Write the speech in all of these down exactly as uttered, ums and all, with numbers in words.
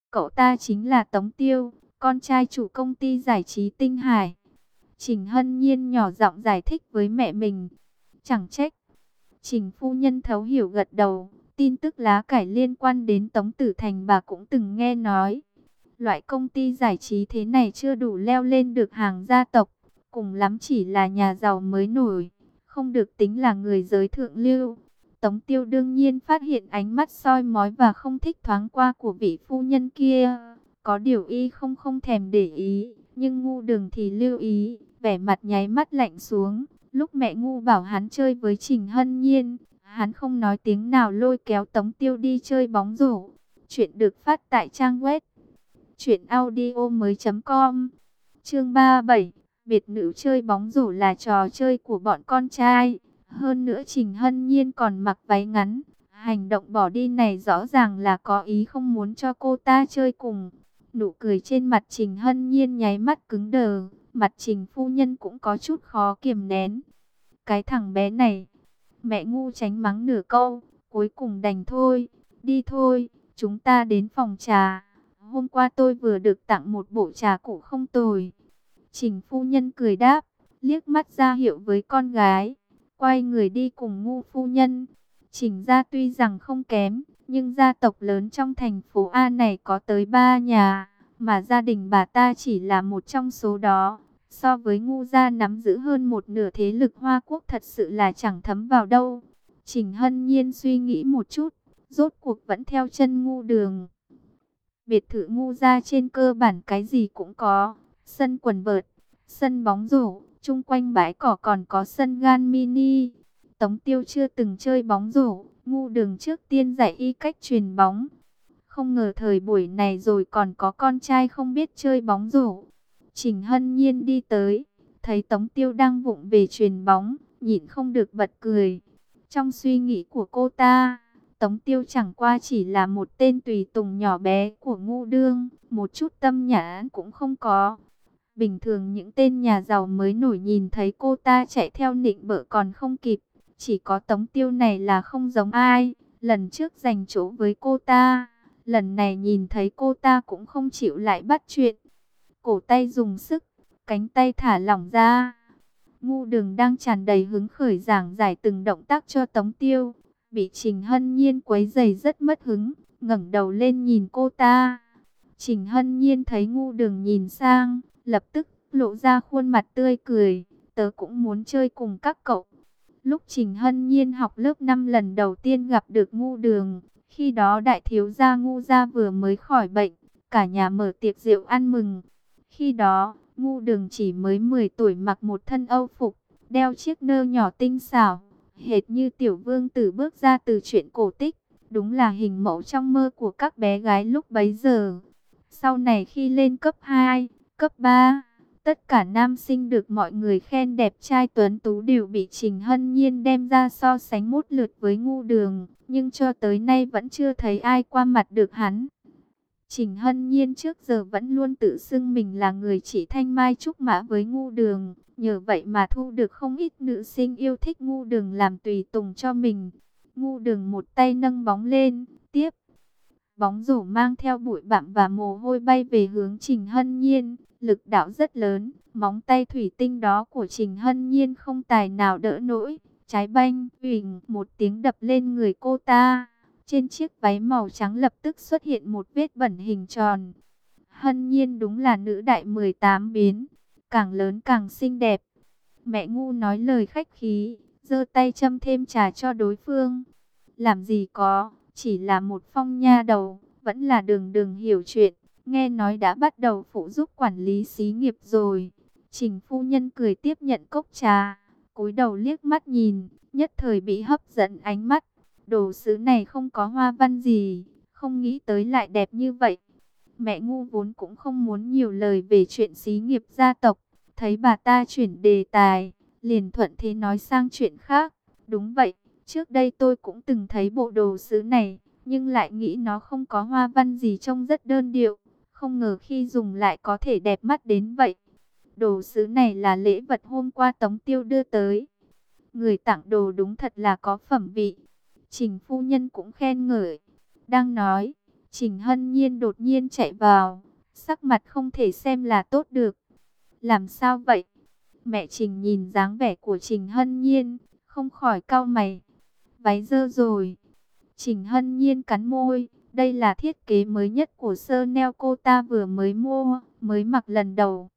Cậu ta chính là Tống Tiêu, con trai chủ công ty giải trí Tinh Hải. Trình Hân Nhiên nhỏ giọng giải thích với mẹ mình. Chẳng trách. Trình phu nhân thấu hiểu gật đầu. Tin tức lá cải liên quan đến Tống Tử Thành bà cũng từng nghe nói. Loại công ty giải trí thế này chưa đủ leo lên được hàng gia tộc. Cùng lắm chỉ là nhà giàu mới nổi. Không được tính là người giới thượng lưu. Tống Tiêu đương nhiên phát hiện ánh mắt soi mói và không thích thoáng qua của vị phu nhân kia. Có điều y không không thèm để ý. Nhưng ngu đường thì lưu ý. Vẻ mặt nháy mắt lạnh xuống. Lúc mẹ ngu bảo hắn chơi với Trình Hân Nhiên, hắn không nói tiếng nào lôi kéo Tống Tiêu đi chơi bóng rổ. Chuyện được phát tại trang web truyện audio mới chấm com. Chương ba mươi bảy, biệt nữ chơi bóng rổ là trò chơi của bọn con trai. Hơn nữa Trình Hân Nhiên còn mặc váy ngắn. Hành động bỏ đi này rõ ràng là có ý không muốn cho cô ta chơi cùng. Nụ cười trên mặt Trình Hân Nhiên nháy mắt cứng đờ. Mặt Trình phu nhân cũng có chút khó kiềm nén. Cái thằng bé này. Mẹ ngu tránh mắng nửa câu. Cuối cùng đành thôi. Đi thôi, chúng ta đến phòng trà. Hôm qua tôi vừa được tặng một bộ trà cũ không tồi. Trình phu nhân cười đáp. Liếc mắt ra hiệu với con gái. Quay người đi cùng ngu phu nhân. Trình gia tuy rằng không kém. Nhưng gia tộc lớn trong thành phố A này có tới ba nhà. Mà gia đình bà ta chỉ là một trong số đó. So với ngu gia nắm giữ hơn một nửa thế lực Hoa Quốc thật sự là chẳng thấm vào đâu. Trình Hân Nhiên suy nghĩ một chút. Rốt cuộc vẫn theo chân ngu đường. Biệt thự ngu gia trên cơ bản cái gì cũng có. Sân quần vợt, sân bóng rổ, chung quanh bãi cỏ còn có sân gan mini. Tống Tiêu chưa từng chơi bóng rổ. Ngu đường trước tiên dạy y cách chuyền bóng. Không ngờ thời buổi này rồi còn có con trai không biết chơi bóng rổ. Trình Hân Nhiên đi tới, thấy Tống Tiêu đang vụng về chuyền bóng, nhịn không được bật cười. Trong suy nghĩ của cô ta, Tống Tiêu chẳng qua chỉ là một tên tùy tùng nhỏ bé của ngu đương, một chút tâm nhãn cũng không có. Bình thường những tên nhà giàu mới nổi nhìn thấy cô ta chạy theo nịnh bợ còn không kịp, chỉ có Tống Tiêu này là không giống ai. Lần trước giành chỗ với cô ta, lần này nhìn thấy cô ta cũng không chịu lại bắt chuyện. Cổ tay dùng sức, cánh tay thả lỏng ra. Ngu đường đang tràn đầy hứng khởi giảng giải từng động tác cho Tống Tiêu. Bị Trình Hân Nhiên quấy rầy rất mất hứng, ngẩng đầu lên nhìn cô ta. Trình Hân Nhiên thấy ngu đường nhìn sang, lập tức lộ ra khuôn mặt tươi cười. Tớ cũng muốn chơi cùng các cậu. Lúc Trình Hân Nhiên học lớp năm lần đầu tiên gặp được ngu đường, khi đó đại thiếu gia ngu gia vừa mới khỏi bệnh, cả nhà mở tiệc rượu ăn mừng. Khi đó, ngu đường chỉ mới mười tuổi mặc một thân âu phục, đeo chiếc nơ nhỏ tinh xảo, hệt như tiểu vương tử bước ra từ truyện cổ tích. Đúng là hình mẫu trong mơ của các bé gái lúc bấy giờ. Sau này khi lên cấp hai, cấp ba, tất cả nam sinh được mọi người khen đẹp trai tuấn tú đều bị Trình Hân Nhiên đem ra so sánh một lượt với ngu đường. Nhưng cho tới nay vẫn chưa thấy ai qua mặt được hắn. Trình Hân Nhiên trước giờ vẫn luôn tự xưng mình là người chỉ thanh mai trúc mã với ngu đường. Nhờ vậy mà thu được không ít nữ sinh yêu thích ngu đường làm tùy tùng cho mình. Ngu đường một tay nâng bóng lên, tiếp. Bóng rổ mang theo bụi bặm và mồ hôi bay về hướng Trình Hân Nhiên. Lực đạo rất lớn, móng tay thủy tinh đó của Trình Hân Nhiên không tài nào đỡ nổi. Trái banh, uỳnh, một tiếng đập lên người cô ta. Trên chiếc váy màu trắng lập tức xuất hiện một vết bẩn hình tròn. Hân Nhiên đúng là nữ đại mười tám biến, càng lớn càng xinh đẹp. Mẹ ngu nói lời khách khí, giơ tay châm thêm trà cho đối phương. Làm gì có, chỉ là một phong nha đầu, vẫn là đường đường hiểu chuyện. Nghe nói đã bắt đầu phụ giúp quản lý xí nghiệp rồi. Trình phu nhân cười tiếp nhận cốc trà, cúi đầu liếc mắt nhìn, nhất thời bị hấp dẫn ánh mắt. Đồ sứ này không có hoa văn gì, không nghĩ tới lại đẹp như vậy. Mẹ ngu vốn cũng không muốn nhiều lời về chuyện xí nghiệp gia tộc. Thấy bà ta chuyển đề tài, liền thuận thế nói sang chuyện khác. Đúng vậy, trước đây tôi cũng từng thấy bộ đồ sứ này, nhưng lại nghĩ nó không có hoa văn gì, trông rất đơn điệu. Không ngờ khi dùng lại có thể đẹp mắt đến vậy. Đồ sứ này là lễ vật hôm qua Tống Tiêu đưa tới. Người tặng đồ đúng thật là có phẩm vị. Trình phu nhân cũng khen ngợi. Đang nói, Trình Hân Nhiên đột nhiên chạy vào, sắc mặt không thể xem là tốt được. Làm sao vậy? Mẹ Trình nhìn dáng vẻ của Trình Hân Nhiên, không khỏi cau mày. Váy dơ rồi. Trình Hân Nhiên cắn môi, đây là thiết kế mới nhất của Chanel cô ta vừa mới mua, mới mặc lần đầu.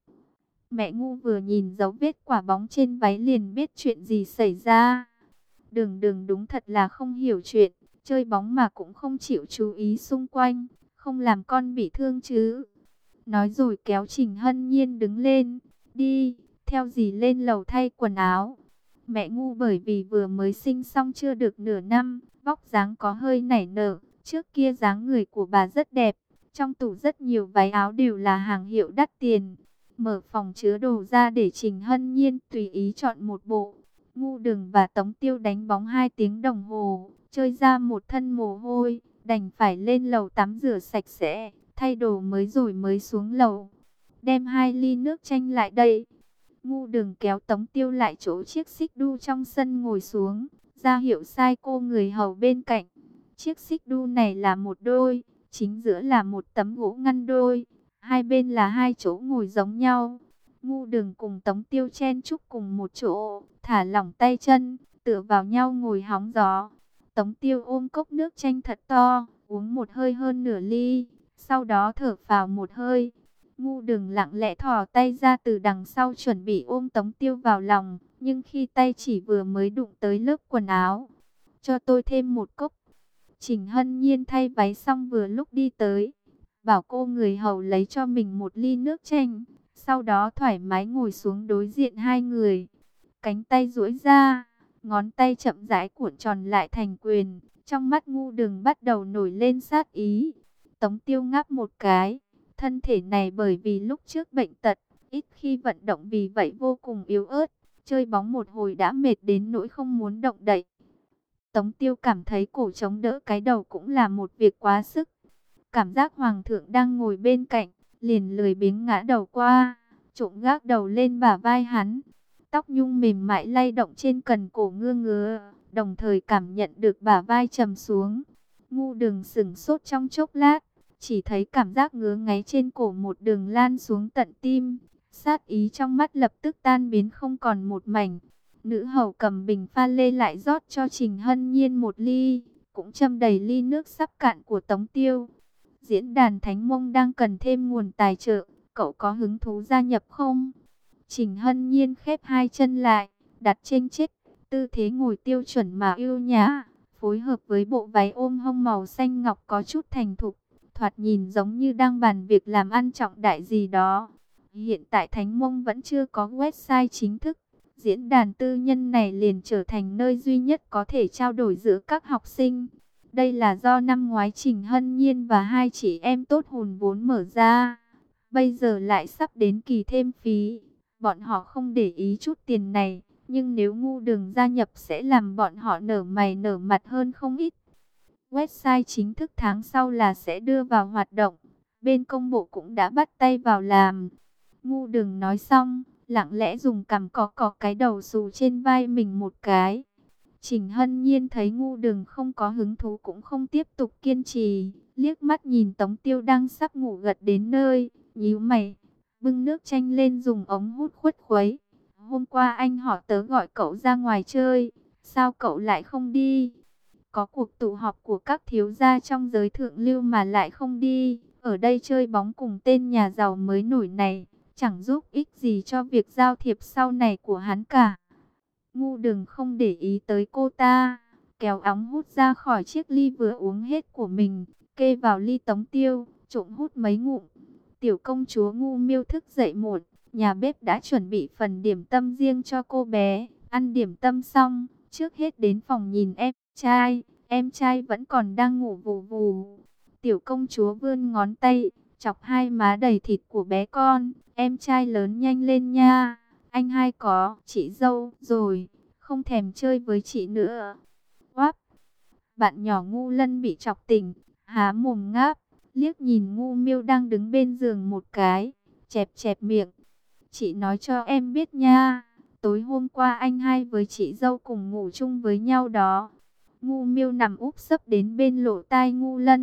Mẹ Ngu vừa nhìn dấu vết quả bóng trên váy liền biết chuyện gì xảy ra. Đường Đường đúng thật là không hiểu chuyện, chơi bóng mà cũng không chịu chú ý xung quanh, không làm con bị thương chứ. Nói rồi kéo Trình Hân Nhiên đứng lên, đi, theo dì lên lầu thay quần áo. Mẹ Ngu bởi vì vừa mới sinh xong chưa được nửa năm, vóc dáng có hơi nảy nở, trước kia dáng người của bà rất đẹp, trong tủ rất nhiều váy áo đều là hàng hiệu đắt tiền. Mở phòng chứa đồ ra để Trình Hân Nhiên tùy ý chọn một bộ. Ngu Đường và Tống Tiêu đánh bóng hai tiếng đồng hồ, chơi ra một thân mồ hôi, đành phải lên lầu tắm rửa sạch sẽ, thay đồ mới rồi mới xuống lầu. Đem hai ly nước chanh lại đây. Ngu Đường kéo Tống Tiêu lại chỗ chiếc xích đu trong sân ngồi xuống, ra hiệu sai cô người hầu bên cạnh. Chiếc xích đu này là một đôi, chính giữa là một tấm gỗ ngăn đôi, hai bên là hai chỗ ngồi giống nhau. Ngu Đường cùng Tống Tiêu chen chúc cùng một chỗ, thả lỏng tay chân, tựa vào nhau ngồi hóng gió. Tống Tiêu ôm cốc nước chanh thật to, uống một hơi hơn nửa ly, sau đó thở phào một hơi. Ngu Đường lặng lẽ thò tay ra từ đằng sau chuẩn bị ôm Tống Tiêu vào lòng, nhưng khi tay chỉ vừa mới đụng tới lớp quần áo. Cho tôi thêm một cốc. Trình Hân Nhiên thay váy xong vừa lúc đi tới, bảo cô người hầu lấy cho mình một ly nước chanh, sau đó thoải mái ngồi xuống đối diện hai người. Cánh tay duỗi ra, ngón tay chậm rãi cuộn tròn lại thành quyền, trong mắt Ngu Đường bắt đầu nổi lên sát ý. Tống Tiêu ngáp một cái, thân thể này bởi vì lúc trước bệnh tật, ít khi vận động vì vậy vô cùng yếu ớt, chơi bóng một hồi đã mệt đến nỗi không muốn động đậy. Tống Tiêu cảm thấy cổ chống đỡ cái đầu cũng là một việc quá sức. Cảm giác hoàng thượng đang ngồi bên cạnh, liền lười biếng ngã đầu qua, trộm gác đầu lên bả vai hắn. Tóc nhung mềm mại lay động trên cần cổ ngưa ngứa, đồng thời cảm nhận được bả vai trầm xuống. Ngu Đường sững sốt trong chốc lát, chỉ thấy cảm giác ngứa ngáy trên cổ một đường lan xuống tận tim. Sát ý trong mắt lập tức tan biến không còn một mảnh. Nữ hầu cầm bình pha lê lại rót cho Trình Hân Nhiên một ly, cũng châm đầy ly nước sắp cạn của Tống Tiêu. Diễn đàn Thánh Mông đang cần thêm nguồn tài trợ, cậu có hứng thú gia nhập không? Trình Hân Nhiên khép hai chân lại, đặt trên chết, tư thế ngồi tiêu chuẩn mà yêu nhã, phối hợp với bộ váy ôm hông màu xanh ngọc có chút thành thục, thoạt nhìn giống như đang bàn việc làm ăn trọng đại gì đó. Hiện tại Thánh Mông vẫn chưa có website chính thức, diễn đàn tư nhân này liền trở thành nơi duy nhất có thể trao đổi giữa các học sinh. Đây là do năm ngoái Trình Hân Nhiên và hai chị em tốt hùn vốn mở ra. Bây giờ lại sắp đến kỳ thêm phí. Bọn họ không để ý chút tiền này, nhưng nếu Ngu Đường gia nhập sẽ làm bọn họ nở mày nở mặt hơn không ít. Website chính thức tháng sau là sẽ đưa vào hoạt động. Bên công bộ cũng đã bắt tay vào làm. Ngu Đường nói xong, lặng lẽ dùng cằm cọ cọ cái đầu xù trên vai mình một cái. Trình Hân Nhiên thấy Ngu Đường không có hứng thú cũng không tiếp tục kiên trì, liếc mắt nhìn Tống Tiêu đang sắp ngủ gật đến nơi, nhíu mày, bưng nước chanh lên dùng ống hút khuất khuấy. Hôm qua anh họ tớ gọi cậu ra ngoài chơi, sao cậu lại không đi? Có cuộc tụ họp của các thiếu gia trong giới thượng lưu mà lại không đi, ở đây chơi bóng cùng tên nhà giàu mới nổi này, chẳng giúp ích gì cho việc giao thiệp sau này của hắn cả. Ngu Đường không để ý tới cô ta, kéo ống hút ra khỏi chiếc ly vừa uống hết của mình, kê vào ly Tống Tiêu, trộm hút mấy ngụm. Tiểu công chúa Ngu Miêu thức dậy muộn, nhà bếp đã chuẩn bị phần điểm tâm riêng cho cô bé. Ăn điểm tâm xong, trước hết đến phòng nhìn em trai, em trai vẫn còn đang ngủ vù vù. Tiểu công chúa vươn ngón tay, chọc hai má đầy thịt của bé con, em trai lớn nhanh lên nha. Anh hai có chị dâu rồi, không thèm chơi với chị nữa. Oáp! Bạn nhỏ Ngu Lân bị chọc tỉnh, há mồm ngáp, liếc nhìn Ngu Miêu đang đứng bên giường một cái, chẹp chẹp miệng. Chị nói cho em biết nha, tối hôm qua anh hai với chị dâu cùng ngủ chung với nhau đó. Ngu Miêu nằm úp sấp đến bên lỗ tai Ngu Lân,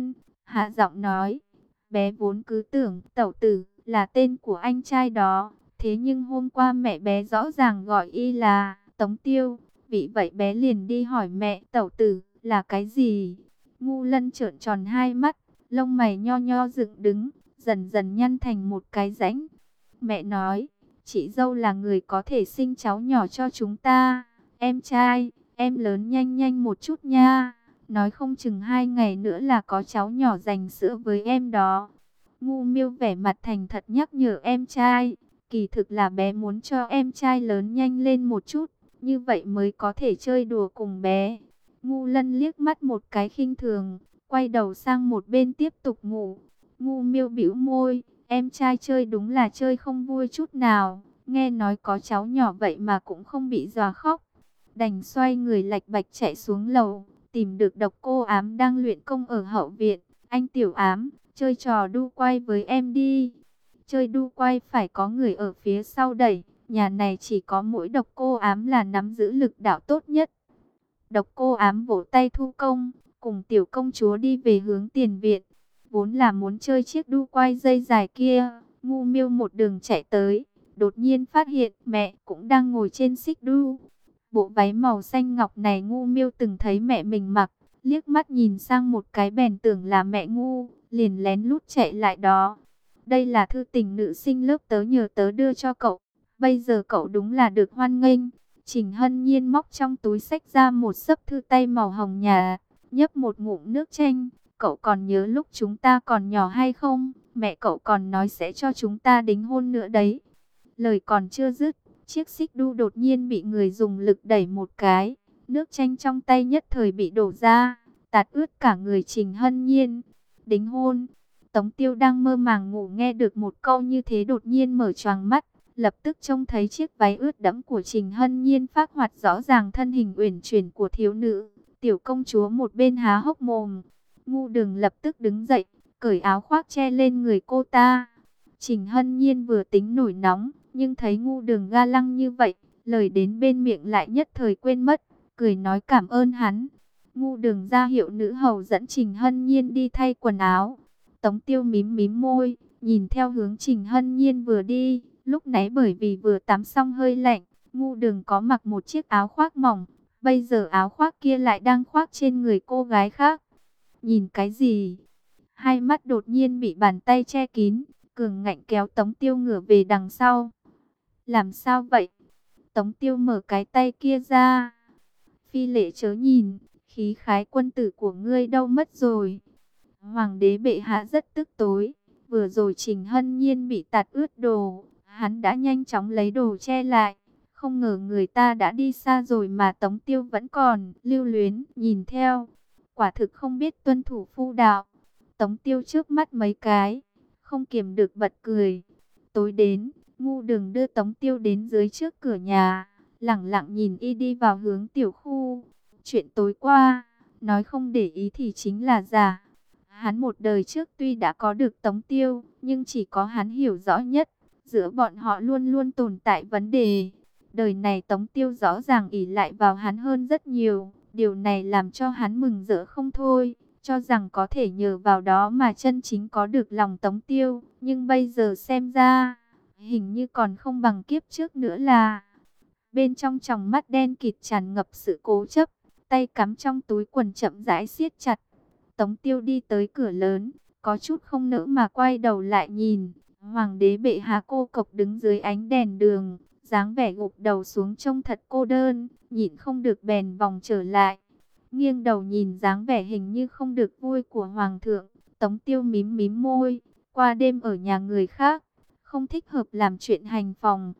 hạ giọng nói. Bé vốn cứ tưởng Tẩu Tử là tên của anh trai đó, thế nhưng hôm qua mẹ bé rõ ràng gọi y là Tống Tiêu. Vì vậy bé liền đi hỏi mẹ Tẩu Tử là cái gì. Ngu Lân trợn tròn hai mắt, lông mày nho nho dựng đứng, dần dần nhăn thành một cái rãnh. Mẹ nói, chị dâu là người có thể sinh cháu nhỏ cho chúng ta. Em trai, em lớn nhanh nhanh một chút nha. Nói không chừng hai ngày nữa là có cháu nhỏ dành sữa với em đó. Ngu Miêu vẻ mặt thành thật nhắc nhở em trai. Kỳ thực là bé muốn cho em trai lớn nhanh lên một chút, như vậy mới có thể chơi đùa cùng bé. Ngu Lân liếc mắt một cái khinh thường, quay đầu sang một bên tiếp tục ngủ. Ngu Miêu bĩu môi, em trai chơi đúng là chơi không vui chút nào. Nghe nói có cháu nhỏ vậy mà cũng không bị dọa khóc. Đành xoay người lạch bạch chạy xuống lầu, tìm được Độc Cô Ám đang luyện công ở hậu viện. Anh Tiểu Ám, chơi trò đu quay với em đi. Chơi đu quay phải có người ở phía sau đẩy, nhà này chỉ có mỗi Độc Cô Ám là nắm giữ lực đạo tốt nhất. Độc Cô Ám vỗ tay thu công, cùng tiểu công chúa đi về hướng tiền viện. Vốn là muốn chơi chiếc đu quay dây dài kia, Ngu Miêu một đường chạy tới, đột nhiên phát hiện mẹ cũng đang ngồi trên xích đu. Bộ váy màu xanh ngọc này Ngu Miêu từng thấy mẹ mình mặc, liếc mắt nhìn sang một cái bèn tưởng là mẹ Ngu, liền lén lút chạy lại đó. Đây là thư tình nữ sinh lớp tớ nhờ tớ đưa cho cậu, bây giờ cậu đúng là được hoan nghênh. Trình Hân Nhiên móc trong túi xách ra một xấp thư tay màu hồng nhà, nhấp một ngụm nước chanh. Cậu còn nhớ lúc chúng ta còn nhỏ hay không? Mẹ cậu còn nói sẽ cho chúng ta đính hôn nữa đấy. Lời còn chưa dứt, chiếc xích đu đột nhiên bị người dùng lực đẩy một cái. Nước chanh trong tay nhất thời bị đổ ra, tạt ướt cả người Trình Hân Nhiên. Đính hôn. Tống Tiêu đang mơ màng ngủ nghe được một câu như thế đột nhiên mở choàng mắt. Lập tức trông thấy chiếc váy ướt đẫm của Trình Hân Nhiên phác hoạt rõ ràng thân hình uyển chuyển của thiếu nữ. Tiểu công chúa một bên há hốc mồm. Ngu Đường lập tức đứng dậy, cởi áo khoác che lên người cô ta. Trình Hân Nhiên vừa tính nổi nóng, nhưng thấy Ngu Đường ga lăng như vậy, lời đến bên miệng lại nhất thời quên mất, cười nói cảm ơn hắn. Ngu Đường ra hiệu nữ hầu dẫn Trình Hân Nhiên đi thay quần áo. Tống Tiêu mím mím môi, nhìn theo hướng Trình Hân Nhiên vừa đi. Lúc nãy bởi vì vừa tắm xong hơi lạnh, Ngu Đường có mặc một chiếc áo khoác mỏng, bây giờ áo khoác kia lại đang khoác trên người cô gái khác. Nhìn cái gì? Hai mắt đột nhiên bị bàn tay che kín, cường ngạnh kéo Tống Tiêu ngửa về đằng sau. Làm sao vậy? Tống Tiêu mở cái tay kia ra. Phi lệ chớ nhìn, khí khái quân tử của ngươi đâu mất rồi? Hoàng đế bệ hạ rất tức tối, vừa rồi Trình Hân Nhiên bị tạt ướt đồ, hắn đã nhanh chóng lấy đồ che lại. Không ngờ người ta đã đi xa rồi mà Tống Tiêu vẫn còn lưu luyến nhìn theo. Quả thực không biết tuân thủ phu đạo. Tống Tiêu trước mắt mấy cái, không kiềm được bật cười. Tối đến, Ngu Đường đưa Tống Tiêu đến dưới trước cửa nhà, lẳng lặng nhìn y đi vào hướng tiểu khu. Chuyện tối qua, nói không để ý thì chính là giả. Hắn một đời trước tuy đã có được Tống Tiêu, nhưng chỉ có hắn hiểu rõ nhất. Giữa bọn họ luôn luôn tồn tại vấn đề. Đời này Tống Tiêu rõ ràng ỷ lại vào hắn hơn rất nhiều. Điều này làm cho hắn mừng rỡ không thôi, cho rằng có thể nhờ vào đó mà chân chính có được lòng Tống Tiêu. Nhưng bây giờ xem ra, hình như còn không bằng kiếp trước nữa là. Bên trong tròng mắt đen kịt tràn ngập sự cố chấp, tay cắm trong túi quần chậm rãi siết chặt. Tống Tiêu đi tới cửa lớn, có chút không nỡ mà quay đầu lại nhìn. Hoàng đế bệ hạ cô cộc đứng dưới ánh đèn đường, dáng vẻ gục đầu xuống trông thật cô đơn, nhịn không được bèn vòng trở lại. Nghiêng đầu nhìn dáng vẻ hình như không được vui của Hoàng thượng, Tống Tiêu mím mím môi, qua đêm ở nhà người khác, không thích hợp làm chuyện hành phòng.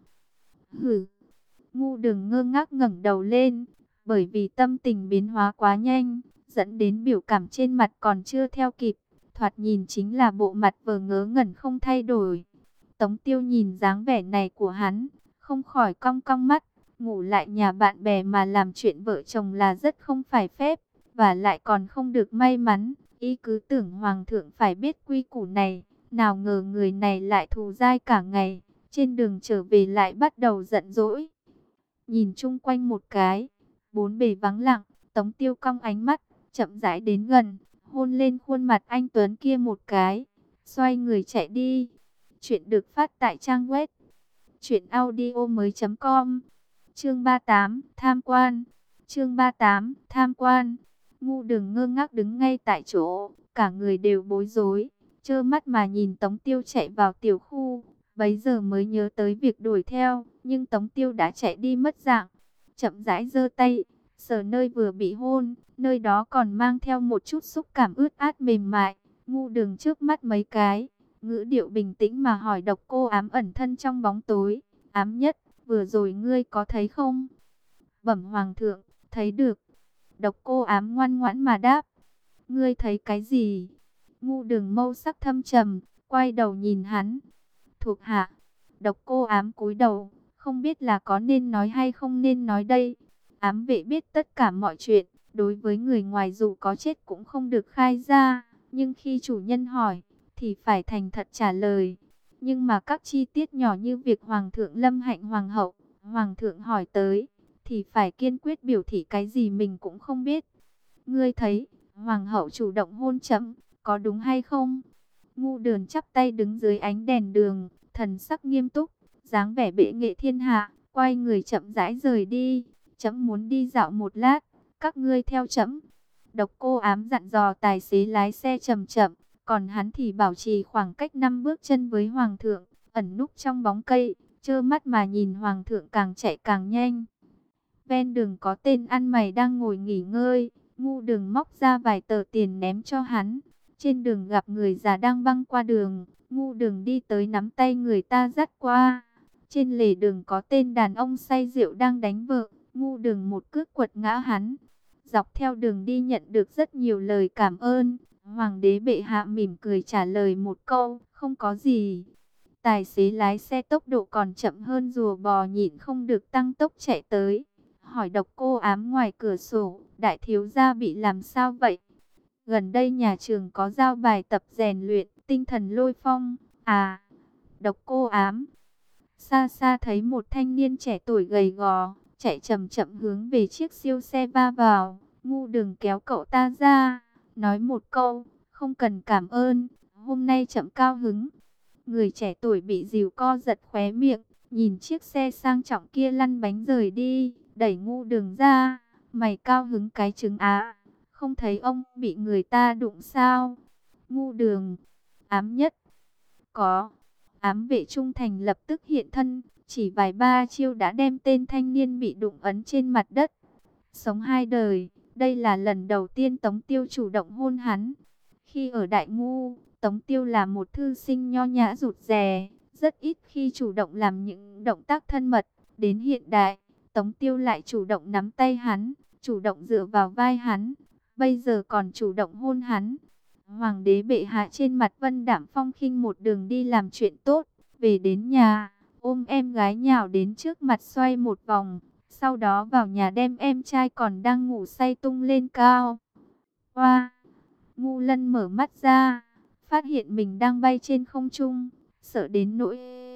Hử! Ngu Đường ngơ ngác ngẩng đầu lên, bởi vì tâm tình biến hóa quá nhanh, dẫn đến biểu cảm trên mặt còn chưa theo kịp, thoạt nhìn chính là bộ mặt vờ ngớ ngẩn không thay đổi. Tống Tiêu nhìn dáng vẻ này của hắn, không khỏi cong cong mắt, ngủ lại nhà bạn bè mà làm chuyện vợ chồng là rất không phải phép, và lại còn không được may mắn, y cứ tưởng Hoàng thượng phải biết quy củ này, nào ngờ người này lại thù dai cả ngày, trên đường trở về lại bắt đầu giận dỗi. Nhìn chung quanh một cái, bốn bề vắng lặng, Tống Tiêu cong ánh mắt, chậm rãi đến gần, hôn lên khuôn mặt anh Tuấn kia một cái, xoay người chạy đi. Chuyện được phát tại trang web truyện audio mới.com. Chương ba mươi tám, tham quan. Chương ba mươi tám, tham quan. Ngu Đường ngơ ngác đứng ngay tại chỗ, cả người đều bối rối, trơ mắt mà nhìn Tống Tiêu chạy vào tiểu khu, bấy giờ mới nhớ tới việc đuổi theo, nhưng Tống Tiêu đã chạy đi mất dạng. Chậm rãi giơ tay, sờ nơi vừa bị hôn, nơi đó còn mang theo một chút xúc cảm ướt át mềm mại. Ngu Đường trước mắt mấy cái, ngữ điệu bình tĩnh mà hỏi Độc Cô Ám ẩn thân trong bóng tối. Ám Nhất, vừa rồi ngươi có thấy không? Bẩm Hoàng thượng, thấy được. Độc Cô Ám ngoan ngoãn mà đáp. Ngươi thấy cái gì? Ngu Đường mâu sắc thâm trầm, quay đầu nhìn hắn. Thuộc hạ. Độc Cô Ám cúi đầu, không biết là có nên nói hay không nên nói đây. Ám vệ biết tất cả mọi chuyện, đối với người ngoài dù có chết cũng không được khai ra, nhưng khi chủ nhân hỏi thì phải thành thật trả lời. Nhưng mà các chi tiết nhỏ như việc Hoàng thượng lâm hạnh Hoàng hậu, Hoàng thượng hỏi tới, thì phải kiên quyết biểu thị cái gì mình cũng không biết. Ngươi thấy, Hoàng hậu chủ động hôn chấm, có đúng hay không? Ngu Đường chắp tay đứng dưới ánh đèn đường, thần sắc nghiêm túc, dáng vẻ bệ nghệ thiên hạ, quay người chậm rãi rời đi. Chấm muốn đi dạo một lát, các ngươi theo chấm. Độc Cô Ám dặn dò tài xế lái xe chậm chậm, còn hắn thì bảo trì khoảng cách năm bước chân với Hoàng thượng, ẩn núp trong bóng cây, trơ mắt mà nhìn Hoàng thượng càng chạy càng nhanh. Ven đường có tên ăn mày đang ngồi nghỉ ngơi, Ngu Đường móc ra vài tờ tiền ném cho hắn. Trên đường gặp người già đang băng qua đường, Ngu Đường đi tới nắm tay người ta dắt qua. Trên lề đường có tên đàn ông say rượu đang đánh vợ, Ngu Đường một cước quật ngã hắn. Dọc theo đường đi nhận được rất nhiều lời cảm ơn. Hoàng đế bệ hạ mỉm cười trả lời một câu, không có gì. Tài xế lái xe tốc độ còn chậm hơn rùa bò, nhịn không được tăng tốc chạy tới. Hỏi Độc Cô Ám ngoài cửa sổ, đại thiếu gia bị làm sao vậy? Gần đây nhà trường có giao bài tập rèn luyện, tinh thần lôi phong. À, Độc Cô Ám. Xa xa thấy một thanh niên trẻ tuổi gầy gò, chạy chậm chậm hướng về chiếc siêu xe va vào. Ngu Đường kéo cậu ta ra, nói một câu, không cần cảm ơn, hôm nay chậm cao hứng. Người trẻ tuổi bị dìu co giật khóe miệng, nhìn chiếc xe sang trọng kia lăn bánh rời đi, đẩy Ngu Đường ra. Mày cao hứng cái trứng á, không thấy ông bị người ta đụng sao? Ngu Đường, Ám Nhất. Có. Ám vệ trung thành lập tức hiện thân, chỉ vài ba chiêu đã đem tên thanh niên bị đụng ấn trên mặt đất. Sống hai đời, đây là lần đầu tiên Tống Tiêu chủ động hôn hắn. Khi ở Đại Ngu, Tống Tiêu là một thư sinh nho nhã rụt rè, rất ít khi chủ động làm những động tác thân mật. Đến hiện đại, Tống Tiêu lại chủ động nắm tay hắn, chủ động dựa vào vai hắn, bây giờ còn chủ động hôn hắn. Hoàng đế bệ hạ trên mặt vân đạm phong khinh, một đường đi làm chuyện tốt, về đến nhà, ôm em gái nhào đến trước mặt xoay một vòng, sau đó vào nhà đem em trai còn đang ngủ say tung lên cao. Hoa! Ngu Lân mở mắt ra, phát hiện mình đang bay trên không trung, sợ đến nỗi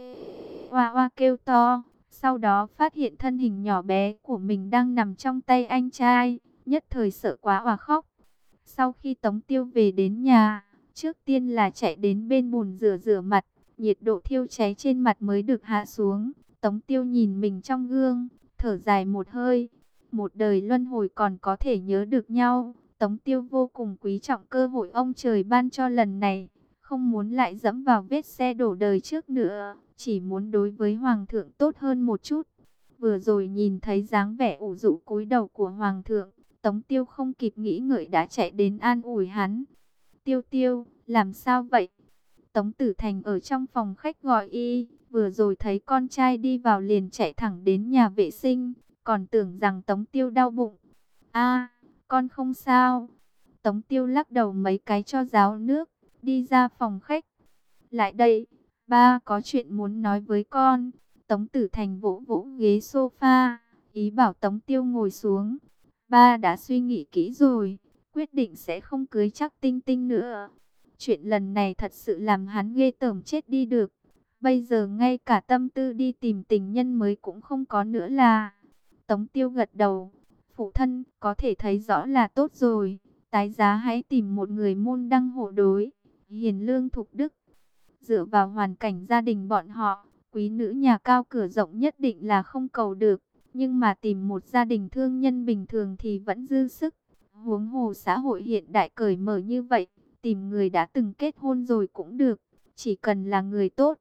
hoa hoa kêu to. Sau đó phát hiện thân hình nhỏ bé của mình đang nằm trong tay anh trai, nhất thời sợ quá òa khóc. Sau khi Tống Tiêu về đến nhà, trước tiên là chạy đến bên bồn rửa rửa mặt, nhiệt độ thiêu cháy trên mặt mới được hạ xuống. Tống Tiêu nhìn mình trong gương, thở dài một hơi. Một đời luân hồi còn có thể nhớ được nhau. Tống Tiêu vô cùng quý trọng cơ hội ông trời ban cho lần này, không muốn lại dẫm vào vết xe đổ đời trước nữa, chỉ muốn đối với Hoàng thượng tốt hơn một chút. Vừa rồi nhìn thấy dáng vẻ ủ rũ cúi đầu của Hoàng thượng, Tống Tiêu không kịp nghĩ ngợi đã chạy đến an ủi hắn. Tiêu Tiêu, làm sao vậy? Tống Tử Thành ở trong phòng khách gọi y, vừa rồi thấy con trai đi vào liền chạy thẳng đến nhà vệ sinh, còn tưởng rằng Tống Tiêu đau bụng. A, con không sao. Tống Tiêu lắc đầu mấy cái cho ráo nước, đi ra phòng khách. Lại đây, ba có chuyện muốn nói với con. Tống Tử Thành vỗ vỗ ghế sofa, ý bảo Tống Tiêu ngồi xuống. Ba đã suy nghĩ kỹ rồi, quyết định sẽ không cưới Trác Tinh Tinh nữa. Chuyện lần này thật sự làm hắn ghê tởm chết đi được. Bây giờ ngay cả tâm tư đi tìm tình nhân mới cũng không có nữa là. Tống Tiêu gật đầu. Phụ thân có thể thấy rõ là tốt rồi. Tái giá hãy tìm một người môn đăng hộ đối, hiền lương thục đức. Dựa vào hoàn cảnh gia đình bọn họ, quý nữ nhà cao cửa rộng nhất định là không cầu được. Nhưng mà tìm một gia đình thương nhân bình thường thì vẫn dư sức. Huống hồ xã hội hiện đại cởi mở như vậy, tìm người đã từng kết hôn rồi cũng được, chỉ cần là người tốt.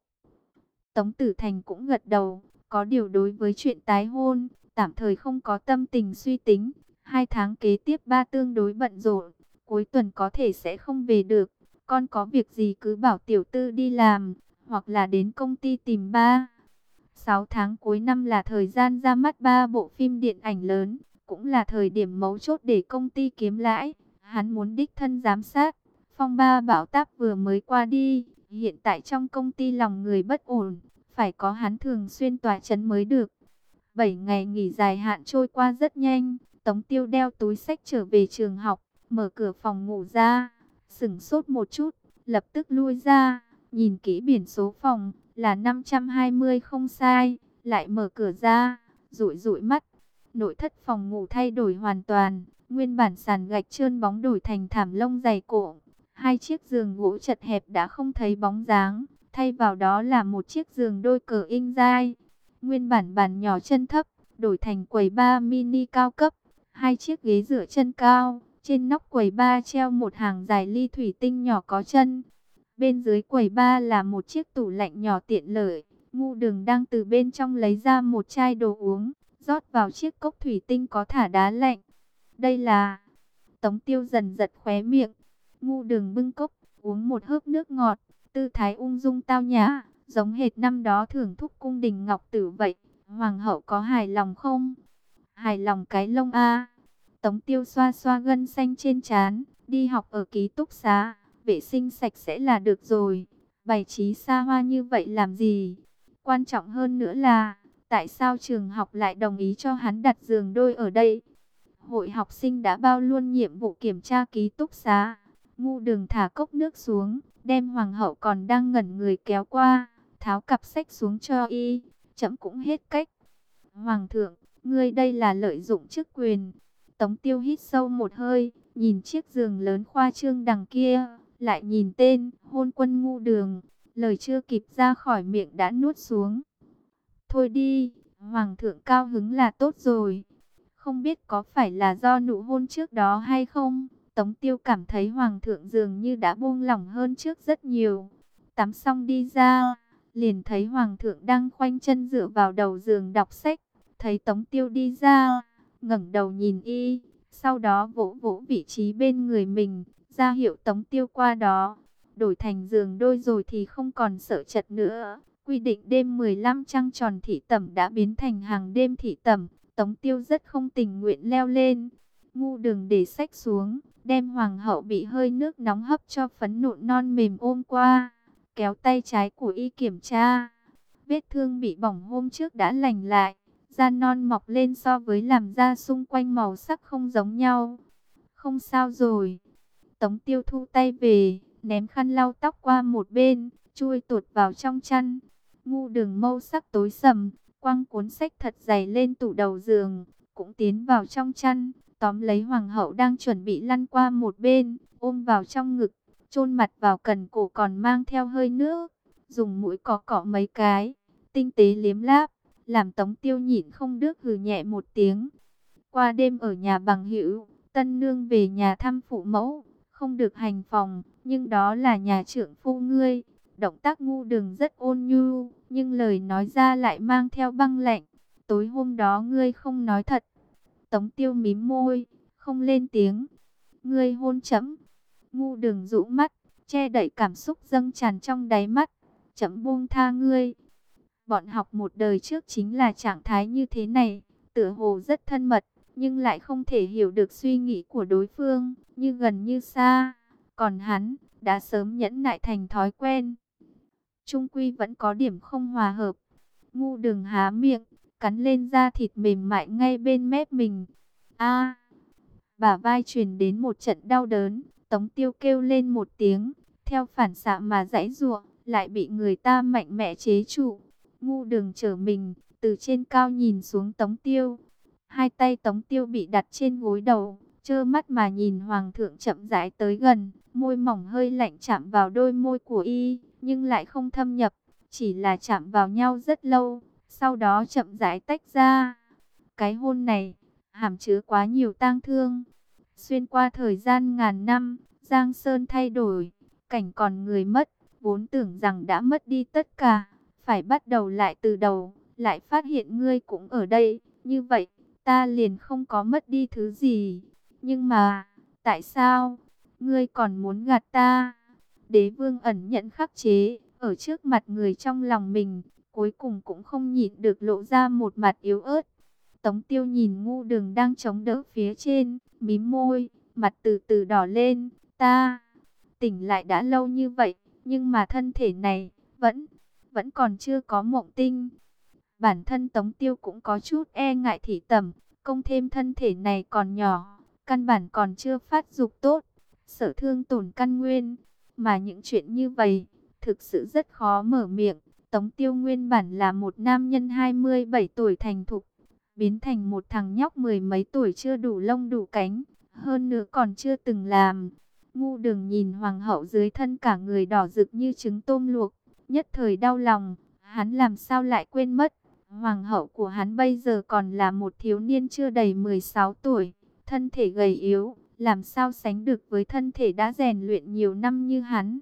Tống Tử Thành cũng gật đầu, có điều đối với chuyện tái hôn, tạm thời không có tâm tình suy tính. Hai tháng kế tiếp ba tương đối bận rộn, cuối tuần có thể sẽ không về được. Con có việc gì cứ bảo tiểu tư đi làm, hoặc là đến công ty tìm ba. Sáu tháng cuối năm là thời gian ra mắt ba bộ phim điện ảnh lớn, cũng là thời điểm mấu chốt để công ty kiếm lãi. Hắn muốn đích thân giám sát. Phong ba bão táp vừa mới qua đi, hiện tại trong công ty lòng người bất ổn, phải có hắn thường xuyên tỏa chấn mới được. Bảy ngày nghỉ dài hạn trôi qua rất nhanh, Tống Tiêu đeo túi xách trở về trường học, mở cửa phòng ngủ ra, sững sốt một chút, lập tức lui ra, nhìn kỹ biển số phòng, là năm trăm hai mươi không sai, lại mở cửa ra, dụi dụi mắt. Nội thất phòng ngủ thay đổi hoàn toàn, nguyên bản sàn gạch trơn bóng đổi thành thảm lông dày cộm, hai chiếc giường gỗ chật hẹp đã không thấy bóng dáng, thay vào đó là một chiếc giường đôi cờ inh dai. Nguyên bản bàn nhỏ chân thấp, đổi thành quầy bar mini cao cấp, hai chiếc ghế dựa chân cao, trên nóc quầy bar treo một hàng dài ly thủy tinh nhỏ có chân. Bên dưới quầy bar là một chiếc tủ lạnh nhỏ tiện lợi, Ngu Đường đang từ bên trong lấy ra một chai đồ uống, rót vào chiếc cốc thủy tinh có thả đá lạnh. Đây là... Tống Tiêu dần giật khóe miệng, Ngu Đường bưng cốc, uống một hớp nước ngọt, tư thái ung dung tao nhã, giống hệt năm đó thưởng thúc cung đình ngọc tử vậy. Hoàng hậu có hài lòng không? Hài lòng cái lông a. Tống Tiêu xoa xoa gân xanh trên trán, đi học ở ký túc xá, vệ sinh sạch sẽ là được rồi. Bày trí xa hoa như vậy làm gì? Quan trọng hơn nữa là, tại sao trường học lại đồng ý cho hắn đặt giường đôi ở đây? Hội học sinh đã bao luôn nhiệm vụ kiểm tra ký túc xá. Ngu Đường thả cốc nước xuống, đem hoàng hậu còn đang ngẩn người kéo qua, tháo cặp sách xuống cho y. Chấm cũng hết cách. Hoàng thượng, ngươi đây là lợi dụng chức quyền. Tống Tiêu hít sâu một hơi, nhìn chiếc giường lớn khoa trương đằng kia, lại nhìn tên hôn quân Ngu Đường, lời chưa kịp ra khỏi miệng đã nuốt xuống. Thôi đi, hoàng thượng cao hứng là tốt rồi. Không biết có phải là do nụ hôn trước đó hay không, Tống Tiêu cảm thấy hoàng thượng dường như đã buông lỏng hơn trước rất nhiều. Tắm xong đi ra, liền thấy hoàng thượng đang khoanh chân dựa vào đầu giường đọc sách. Thấy Tống Tiêu đi ra, ngẩng đầu nhìn y, sau đó vỗ vỗ vị trí bên người mình, ra hiệu Tống Tiêu qua đó. Đổi thành giường đôi rồi thì không còn sợ chật nữa. Quy định đêm mười lăm trăng tròn thị tẩm đã biến thành hàng đêm thị tẩm. Tống Tiêu rất không tình nguyện leo lên. Ngu Đường để sách xuống, đem hoàng hậu bị hơi nước nóng hấp cho phấn nộn non mềm ôm qua, kéo tay trái của y kiểm tra. Vết thương bị bỏng hôm trước đã lành lại, da non mọc lên so với làm da xung quanh màu sắc không giống nhau. Không sao rồi. Tống Tiêu thu tay về, ném khăn lau tóc qua một bên, chui tuột vào trong chăn. Ngu Đường mâu sắc tối sầm, quăng cuốn sách thật dày lên tủ đầu giường, cũng tiến vào trong chăn, tóm lấy hoàng hậu đang chuẩn bị lăn qua một bên, ôm vào trong ngực, chôn mặt vào cần cổ còn mang theo hơi nước, dùng mũi cọ cọ mấy cái, tinh tế liếm láp, làm Tống Tiêu nhịn không được hừ nhẹ một tiếng. Qua đêm ở nhà bằng hữu, tân nương về nhà thăm phụ mẫu, không được hành phòng, nhưng đó là nhà trưởng phu ngươi. Động tác Ngu Đường rất ôn nhu, nhưng lời nói ra lại mang theo băng lạnh. Tối hôm đó ngươi không nói thật. Tống Tiêu mím môi, không lên tiếng. Ngươi hôn chấm. Ngu Đường rũ mắt, che đậy cảm xúc dâng tràn trong đáy mắt. Chấm buông tha ngươi. Bọn học một đời trước chính là trạng thái như thế này, tựa hồ rất thân mật, nhưng lại không thể hiểu được suy nghĩ của đối phương, như gần như xa. Còn hắn, đã sớm nhẫn nại thành thói quen. Trung quy vẫn có điểm không hòa hợp. Ngu Đường há miệng, cắn lên da thịt mềm mại ngay bên mép mình. A, bả vai truyền đến một trận đau đớn, Tống Tiêu kêu lên một tiếng, theo phản xạ mà giãy giụa, lại bị người ta mạnh mẽ chế trụ. Ngu Đường trở mình, từ trên cao nhìn xuống Tống Tiêu. Hai tay Tống Tiêu bị đặt trên gối đầu, trơ mắt mà nhìn hoàng thượng chậm rãi tới gần, môi mỏng hơi lạnh chạm vào đôi môi của y, nhưng lại không thâm nhập, chỉ là chạm vào nhau rất lâu, sau đó chậm rãi tách ra. Cái hôn này hàm chứa quá nhiều tang thương. Xuyên qua thời gian ngàn năm, Giang Sơn thay đổi, cảnh còn người mất, vốn tưởng rằng đã mất đi tất cả, phải bắt đầu lại từ đầu, lại phát hiện ngươi cũng ở đây, như vậy, ta liền không có mất đi thứ gì. Nhưng mà, tại sao, ngươi còn muốn gạt ta? Đế vương ẩn nhẫn khắc chế, ở trước mặt người trong lòng mình, cuối cùng cũng không nhịn được lộ ra một mặt yếu ớt. Tống Tiêu nhìn Ngu Đường đang chống đỡ phía trên, mím môi, mặt từ từ đỏ lên. Ta tỉnh lại đã lâu như vậy, nhưng mà thân thể này vẫn vẫn còn chưa có mộng tinh. Bản thân Tống Tiêu cũng có chút e ngại thị tẩm, công thêm thân thể này còn nhỏ, căn bản còn chưa phát dục tốt, sợ thương tổn căn nguyên, mà những chuyện như vậy thực sự rất khó mở miệng. Tống Tiêu nguyên bản là một nam nhân hai mươi bảy tuổi thành thục, biến thành một thằng nhóc mười mấy tuổi chưa đủ lông đủ cánh, hơn nữa còn chưa từng làm. Ngu Đường nhìn hoàng hậu dưới thân cả người đỏ rực như trứng tôm luộc, nhất thời đau lòng, hắn làm sao lại quên mất. Hoàng hậu của hắn bây giờ còn là một thiếu niên chưa đầy mười sáu tuổi, thân thể gầy yếu, làm sao sánh được với thân thể đã rèn luyện nhiều năm như hắn.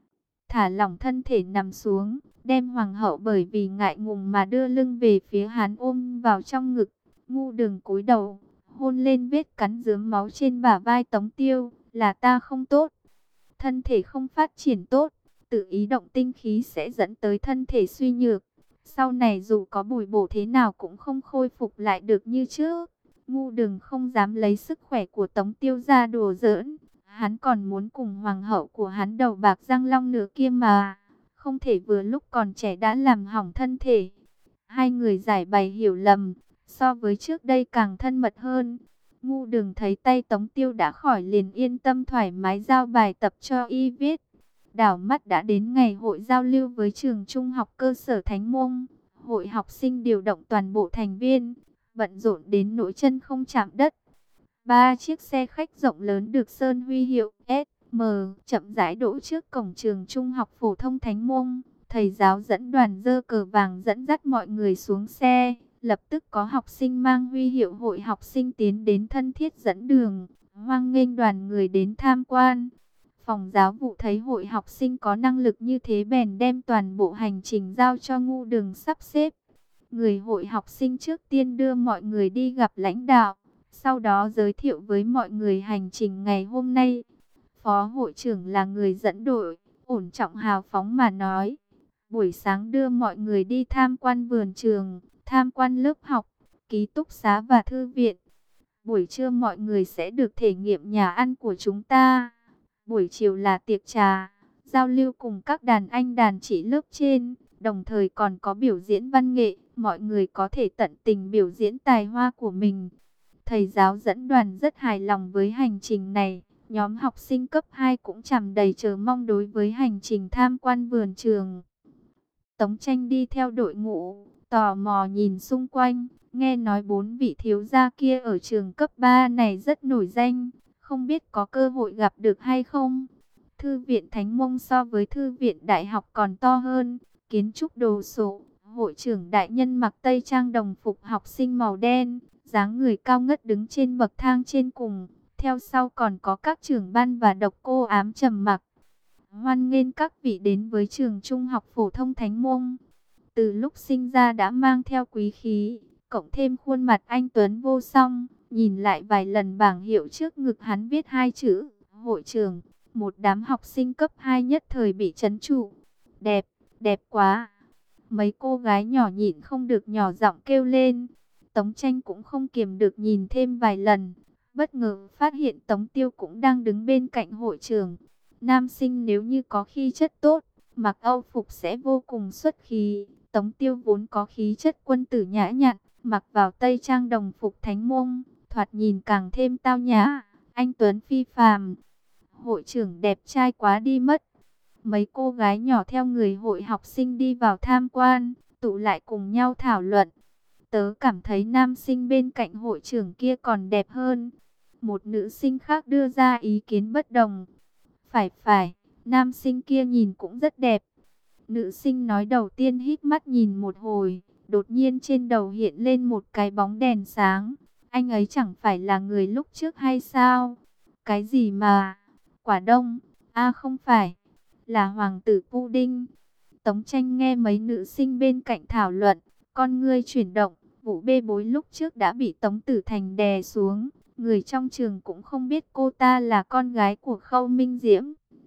Thả lỏng thân thể nằm xuống, đem hoàng hậu bởi vì ngại ngùng mà đưa lưng về phía hắn ôm vào trong ngực. Ngu Đường cúi đầu, hôn lên vết cắn rớm máu trên bả vai Tống Tiêu, là ta không tốt. Thân thể không phát triển tốt, tự ý động tinh khí sẽ dẫn tới thân thể suy nhược. Sau này dù có bồi bổ thế nào cũng không khôi phục lại được như trước. Ngu Đường không dám lấy sức khỏe của Tống Tiêu ra đùa giỡn. Hắn còn muốn cùng hoàng hậu của hắn đầu bạc răng long nữa kia mà. Không thể vừa lúc còn trẻ đã làm hỏng thân thể. Hai người giải bày hiểu lầm, so với trước đây càng thân mật hơn. Ngu Đường thấy tay Tống Tiêu đã khỏi liền yên tâm thoải mái giao bài tập cho y viết. Đảo mắt đã đến ngày hội giao lưu với trường trung học cơ sở Thánh Mông. Hội học sinh điều động toàn bộ thành viên, bận rộn đến nỗi chân không chạm đất. Ba chiếc xe khách rộng lớn được sơn huy hiệu ét em chậm rãi đỗ trước cổng trường trung học phổ thông Thánh Mông. Thầy giáo dẫn đoàn giơ cờ vàng dẫn dắt mọi người xuống xe. Lập tức có học sinh mang huy hiệu hội học sinh tiến đến thân thiết dẫn đường, hoan nghênh đoàn người đến tham quan. Phòng giáo vụ thấy hội học sinh có năng lực như thế bèn đem toàn bộ hành trình giao cho Ngu Đường sắp xếp. Người hội học sinh trước tiên đưa mọi người đi gặp lãnh đạo, sau đó giới thiệu với mọi người hành trình ngày hôm nay. Phó hội trưởng là người dẫn đội, ổn trọng hào phóng mà nói. Buổi sáng đưa mọi người đi tham quan vườn trường, tham quan lớp học, ký túc xá và thư viện. Buổi trưa mọi người sẽ được thể nghiệm nhà ăn của chúng ta. Buổi chiều là tiệc trà, giao lưu cùng các đàn anh đàn chị lớp trên, đồng thời còn có biểu diễn văn nghệ, mọi người có thể tận tình biểu diễn tài hoa của mình. Thầy giáo dẫn đoàn rất hài lòng với hành trình này, nhóm học sinh cấp hai cũng tràn đầy chờ mong đối với hành trình tham quan vườn trường. Tống Tranh đi theo đội ngũ, tò mò nhìn xung quanh, nghe nói bốn vị thiếu gia kia ở trường cấp ba này rất nổi danh, không biết có cơ hội gặp được hay không. Thư viện Thánh Mông so với thư viện đại học còn to hơn, kiến trúc đồ sộ, hội trưởng đại nhân mặc tây trang đồng phục học sinh màu đen, dáng người cao ngất đứng trên bậc thang trên cùng, theo sau còn có các trưởng ban và độc cô ám trầm mặc. Hoan nghênh các vị đến với trường trung học phổ thông Thánh Mông. Từ lúc sinh ra đã mang theo quý khí, cộng thêm khuôn mặt anh tuấn vô song, nhìn lại vài lần bảng hiệu trước ngực hắn viết hai chữ hội trưởng. Một đám học sinh cấp hai nhất thời bị trấn trụ. Đẹp, đẹp quá. Mấy cô gái nhỏ nhịn không được nhỏ giọng kêu lên. Tống Tranh cũng không kiềm được nhìn thêm vài lần. Bất ngờ phát hiện Tống Tiêu cũng đang đứng bên cạnh hội trưởng. Nam sinh nếu như có khí chất tốt, mặc âu phục sẽ vô cùng xuất khí. Tống Tiêu vốn có khí chất quân tử nhã nhặn, mặc vào tây trang đồng phục Thánh Mông, thoạt nhìn càng thêm tao nhã, anh tuấn phi phàm. Hội trưởng đẹp trai quá đi mất. Mấy cô gái nhỏ theo người hội học sinh đi vào tham quan, tụ lại cùng nhau thảo luận. Tớ cảm thấy nam sinh bên cạnh hội trưởng kia còn đẹp hơn. Một nữ sinh khác đưa ra ý kiến bất đồng. Phải phải, nam sinh kia nhìn cũng rất đẹp. Nữ sinh nói đầu tiên híp mắt nhìn một hồi, đột nhiên trên đầu hiện lên một cái bóng đèn sáng. Anh ấy chẳng phải là người lúc trước hay sao? Cái gì mà? Quả đông? À không phải, là hoàng tử Pudding. Tống Tranh nghe mấy nữ sinh bên cạnh thảo luận, con ngươi chuyển động. Vụ bê bối lúc trước đã bị Tống Tử Thành đè xuống. Người trong trường cũng không biết cô ta là con gái của Khâu Minh Diễm.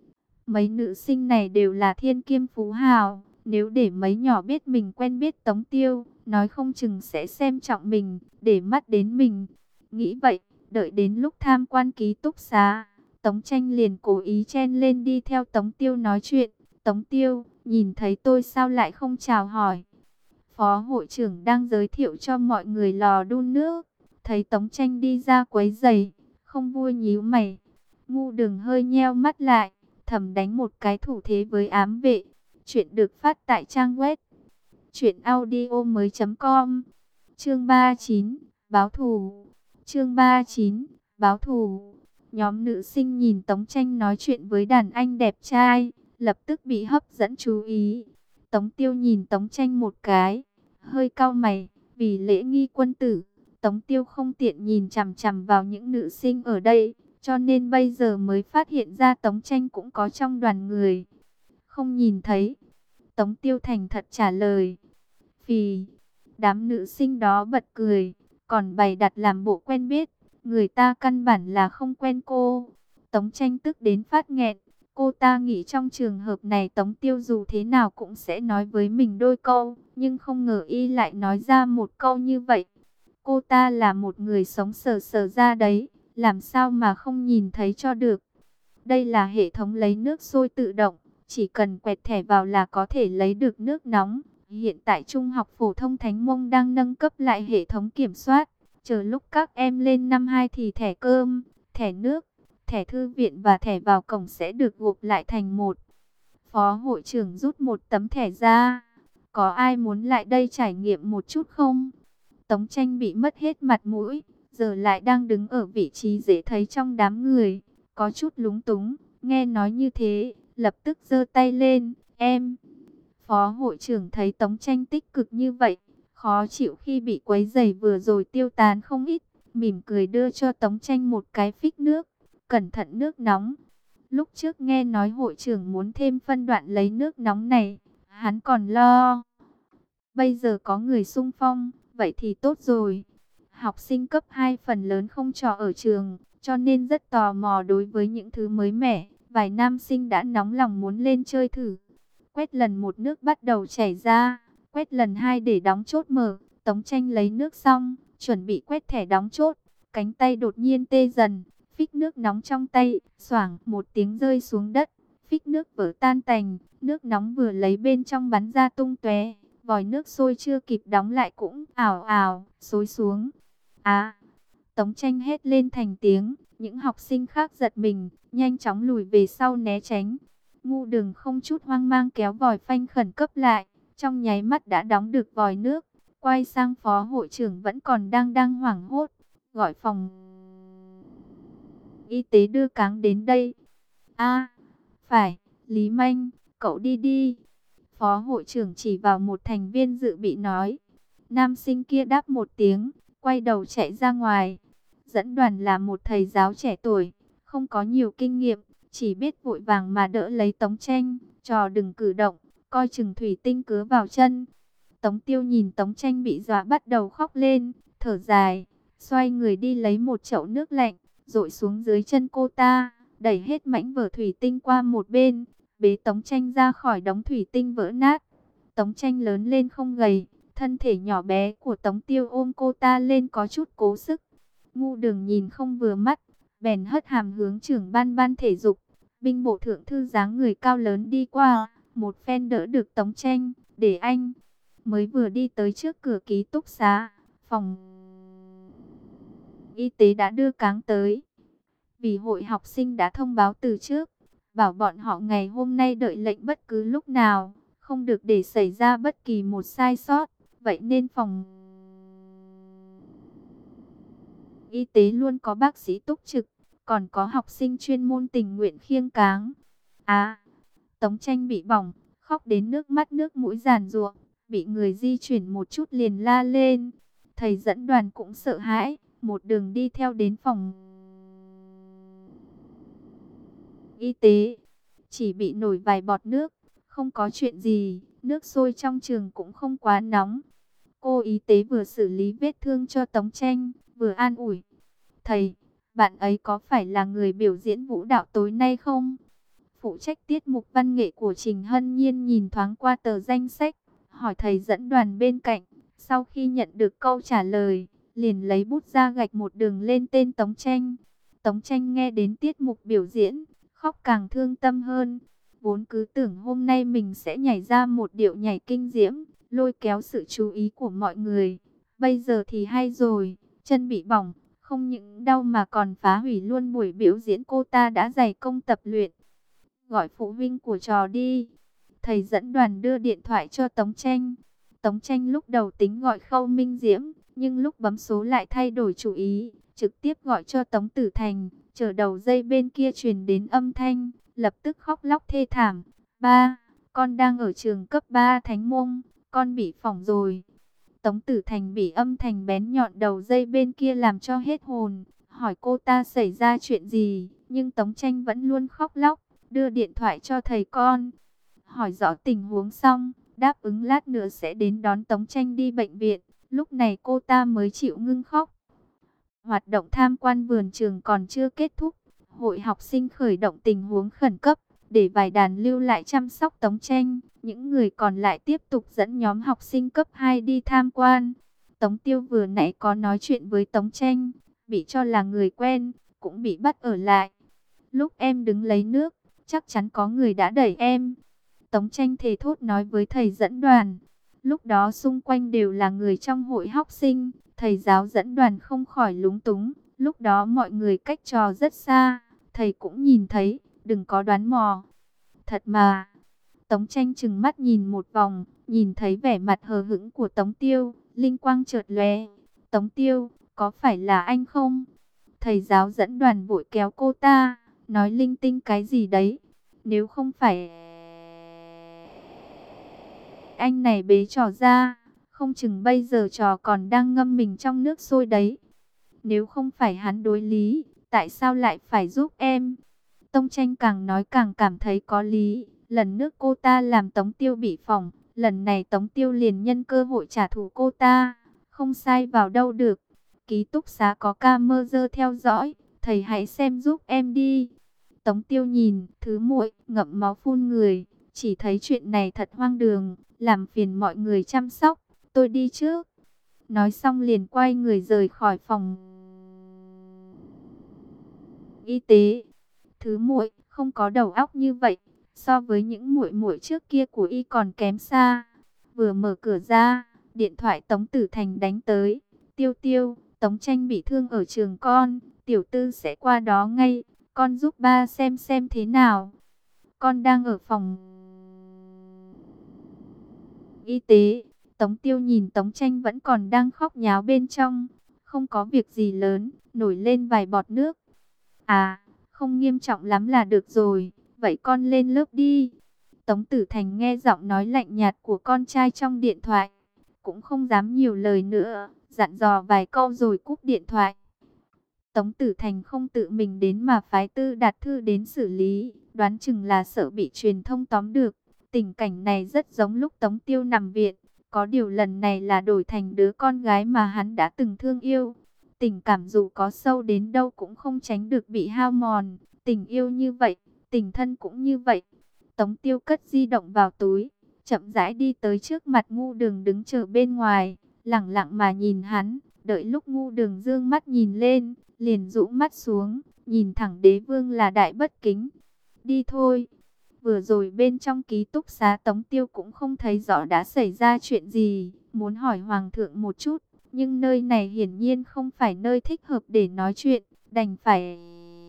Mấy nữ sinh này đều là thiên kiêm phú hào. Nếu để mấy nhỏ biết mình quen biết Tống Tiêu, nói không chừng sẽ xem trọng mình, để mắt đến mình. Nghĩ vậy, đợi đến lúc tham quan ký túc xá, Tống Tranh liền cố ý chen lên đi theo Tống Tiêu nói chuyện. Tống Tiêu, nhìn thấy tôi sao lại không chào hỏi? Phó hội trưởng đang giới thiệu cho mọi người lò đun nước. Thấy Tống Tranh đi ra quấy rầy, không vui nhíu mày. Ngu Đường hơi nheo mắt lại, thầm đánh một cái thủ thế với ám vệ. Chuyện được phát tại trang web truyện audio mới chấm com. Chương ba mươi chín, báo thù. Chương ba mươi chín, báo thù. Nhóm nữ sinh nhìn Tống Tranh nói chuyện với đàn anh đẹp trai, lập tức bị hấp dẫn chú ý. Tống Tiêu nhìn Tống Tranh một cái, hơi cau mày, vì lễ nghi quân tử, Tống Tiêu không tiện nhìn chằm chằm vào những nữ sinh ở đây, cho nên bây giờ mới phát hiện ra Tống Tranh cũng có trong đoàn người. Không nhìn thấy. Tống Tiêu thành thật trả lời. Phì, đám nữ sinh đó bật cười, còn bày đặt làm bộ quen biết, người ta căn bản là không quen cô. Tống Tranh tức đến phát nghẹn, cô ta nghĩ trong trường hợp này Tống Tiêu dù thế nào cũng sẽ nói với mình đôi câu, nhưng không ngờ y lại nói ra một câu như vậy. Cô ta là một người sống sờ sờ ra đấy, làm sao mà không nhìn thấy cho được. Đây là hệ thống lấy nước sôi tự động, chỉ cần quẹt thẻ vào là có thể lấy được nước nóng. Hiện tại Trung học phổ thông Thánh Mông đang nâng cấp lại hệ thống kiểm soát. Chờ lúc các em lên năm hai thì thẻ cơm, thẻ nước, thẻ thư viện và thẻ vào cổng sẽ được gộp lại thành một. Phó hội trưởng rút một tấm thẻ ra. Có ai muốn lại đây trải nghiệm một chút không? Tống Tranh bị mất hết mặt mũi, giờ lại đang đứng ở vị trí dễ thấy trong đám người. Có chút lúng túng, nghe nói như thế, lập tức giơ tay lên, em. Phó hội trưởng thấy Tống Tranh tích cực như vậy, khó chịu khi bị quấy rầy vừa rồi tiêu tán không ít, mỉm cười đưa cho Tống Tranh một cái phích nước, cẩn thận nước nóng. Lúc trước nghe nói hội trưởng muốn thêm phân đoạn lấy nước nóng này, hắn còn lo. Bây giờ có người xung phong, vậy thì tốt rồi. Học sinh cấp hai phần lớn không trò ở trường, cho nên rất tò mò đối với những thứ mới mẻ. Vài nam sinh đã nóng lòng muốn lên chơi thử. Quét lần một nước bắt đầu chảy ra, quét lần hai để đóng chốt mở. Tống Tranh lấy nước xong, chuẩn bị quét thẻ đóng chốt. Cánh tay đột nhiên tê dần, phích nước nóng trong tay, xoảng một tiếng rơi xuống đất. Phích nước vỡ tan tành, nước nóng vừa lấy bên trong bắn ra tung tóe. Vòi nước sôi chưa kịp đóng lại cũng ào ào, xối xuống. À, Tống Tranh hét lên thành tiếng, những học sinh khác giật mình, nhanh chóng lùi về sau né tránh. Ngu Đường không chút hoang mang kéo vòi phanh khẩn cấp lại, trong nháy mắt đã đóng được vòi nước. Quay sang phó hội trưởng vẫn còn đang đang hoảng hốt, gọi phòng y tế đưa cáng đến đây. À, phải, Lý Manh, cậu đi đi. Phó hội trưởng chỉ vào một thành viên dự bị nói. Nam sinh kia đáp một tiếng, quay đầu chạy ra ngoài. Dẫn đoàn là một thầy giáo trẻ tuổi, không có nhiều kinh nghiệm, chỉ biết vội vàng mà đỡ lấy Tống Tranh, trò đừng cử động, coi chừng thủy tinh cứa vào chân. Tống Tiêu nhìn Tống Tranh bị dọa bắt đầu khóc lên, thở dài, xoay người đi lấy một chậu nước lạnh, dội xuống dưới chân cô ta, đẩy hết mảnh vở thủy tinh qua một bên, bế Tống Tranh ra khỏi đống thủy tinh vỡ nát. Tống Tranh lớn lên không gầy, thân thể nhỏ bé của Tống Tiêu ôm cô ta lên có chút cố sức. Ngu Đường nhìn không vừa mắt, bèn hất hàm hướng trưởng ban ban thể dục. Binh bộ thượng thư dáng người cao lớn đi qua, một phen đỡ được Tống Tranh, để anh. Mới vừa đi tới trước cửa ký túc xá, phòng y tế đã đưa cáng tới. Vì hội học sinh đã thông báo từ trước, bảo bọn họ ngày hôm nay đợi lệnh bất cứ lúc nào, không được để xảy ra bất kỳ một sai sót. Vậy nên phòng Y tế luôn có bác sĩ túc trực, còn có học sinh chuyên môn tình nguyện khiêng cáng. À, Tống Tranh bị bỏng, khóc đến nước mắt nước mũi giàn giụa, bị người di chuyển một chút liền la lên. Thầy dẫn đoàn cũng sợ hãi, một đường đi theo đến phòng y tế, chỉ bị nổi vài bọt nước, không có chuyện gì, nước sôi trong trường cũng không quá nóng. Cô y tế vừa xử lý vết thương cho Tống Tranh, vừa an ủi. Thầy, bạn ấy có phải là người biểu diễn vũ đạo tối nay không? Phụ trách tiết mục văn nghệ của Trình Hân Nhiên nhìn thoáng qua tờ danh sách, hỏi thầy dẫn đoàn bên cạnh. Sau khi nhận được câu trả lời, liền lấy bút ra gạch một đường lên tên Tống Tranh. Tống Tranh nghe đến tiết mục biểu diễn, khóc càng thương tâm hơn. Vốn cứ tưởng hôm nay mình sẽ nhảy ra một điệu nhảy kinh diễm, lôi kéo sự chú ý của mọi người. Bây giờ thì hay rồi, chân bị bỏng, không những đau mà còn phá hủy luôn buổi biểu diễn cô ta đã dày công tập luyện. Gọi phụ huynh của trò đi. Thầy dẫn đoàn đưa điện thoại cho Tống Tranh. Tống Tranh lúc đầu tính gọi Khâu Minh Diễm, nhưng lúc bấm số lại thay đổi chủ ý, trực tiếp gọi cho Tống Tử Thành. Chờ đầu dây bên kia truyền đến âm thanh, lập tức khóc lóc thê thảm. Ba, con đang ở trường cấp ba Thánh Mông, con bị phỏng rồi. Tống Tử Thành bị âm thanh bén nhọn đầu dây bên kia làm cho hết hồn, hỏi cô ta xảy ra chuyện gì, nhưng Tống Tranh vẫn luôn khóc lóc, đưa điện thoại cho thầy con. Hỏi rõ tình huống xong, đáp ứng lát nữa sẽ đến đón Tống Tranh đi bệnh viện, lúc này cô ta mới chịu ngưng khóc. Hoạt động tham quan vườn trường còn chưa kết thúc, hội học sinh khởi động tình huống khẩn cấp, để vài đàn lưu lại chăm sóc Tống Tranh. Những người còn lại tiếp tục dẫn nhóm học sinh cấp hai đi tham quan. Tống Tiêu vừa nãy có nói chuyện với Tống Tranh, bị cho là người quen, cũng bị bắt ở lại. Lúc em đứng lấy nước, chắc chắn có người đã đẩy em. Tống Tranh thề thốt nói với thầy dẫn đoàn. Lúc đó xung quanh đều là người trong hội học sinh, thầy giáo dẫn đoàn không khỏi lúng túng. Lúc đó mọi người cách trò rất xa, thầy cũng nhìn thấy, đừng có đoán mò. Thật mà. Tống Tranh trừng mắt nhìn một vòng, nhìn thấy vẻ mặt hờ hững của Tống Tiêu, linh quang chợt lóe. Tống Tiêu, có phải là anh không? Thầy giáo dẫn đoàn vội kéo cô ta, nói linh tinh cái gì đấy. Nếu không phải anh này bế trò ra, không chừng bây giờ trò còn đang ngâm mình trong nước sôi đấy. Nếu không phải hắn đối lý, tại sao lại phải giúp em? Tống Tranh càng nói càng cảm thấy có lý. Lần nước cô ta làm Tống Tiêu bị phỏng, lần này Tống Tiêu liền nhân cơ hội trả thù cô ta. Không sai vào đâu được. Ký túc xá có camera theo dõi, thầy hãy xem giúp em đi. Tống Tiêu nhìn, thứ muội, ngậm máu phun người, chỉ thấy chuyện này thật hoang đường, làm phiền mọi người chăm sóc, tôi đi trước. Nói xong liền quay người rời khỏi phòng y tế. Thứ muội, không có đầu óc như vậy, so với những muội muội trước kia của y còn kém xa. Vừa mở cửa ra, điện thoại Tống Tử Thành đánh tới. Tiêu Tiêu, Tống Tranh bị thương ở trường con, tiểu tư sẽ qua đó ngay, con giúp ba xem xem thế nào. Con đang ở phòng y tế. Tống Tiêu nhìn Tống Tranh vẫn còn đang khóc nháo bên trong, không có việc gì lớn, nổi lên vài bọt nước. À, không nghiêm trọng lắm là được rồi, vậy con lên lớp đi. Tống Tử Thành nghe giọng nói lạnh nhạt của con trai trong điện thoại, cũng không dám nhiều lời nữa, dặn dò vài câu rồi cúp điện thoại. Tống Tử Thành không tự mình đến mà phái Tư Đạt Thư đến xử lý, đoán chừng là sợ bị truyền thông tóm được. Tình cảnh này rất giống lúc Tống Tiêu nằm viện, có điều lần này là đổi thành đứa con gái mà hắn đã từng thương yêu. Tình cảm dù có sâu đến đâu cũng không tránh được bị hao mòn, tình yêu như vậy, tình thân cũng như vậy. Tống Tiêu cất di động vào túi, chậm rãi đi tới trước mặt Ngu Đường đứng chờ bên ngoài, lẳng lặng mà nhìn hắn, đợi lúc Ngu Đường dương mắt nhìn lên, liền rũ mắt xuống, nhìn thẳng Đế Vương là đại bất kính. Đi thôi. Vừa rồi bên trong ký túc xá Tống Tiêu cũng không thấy rõ đã xảy ra chuyện gì, muốn hỏi Hoàng thượng một chút, nhưng nơi này hiển nhiên không phải nơi thích hợp để nói chuyện, đành phải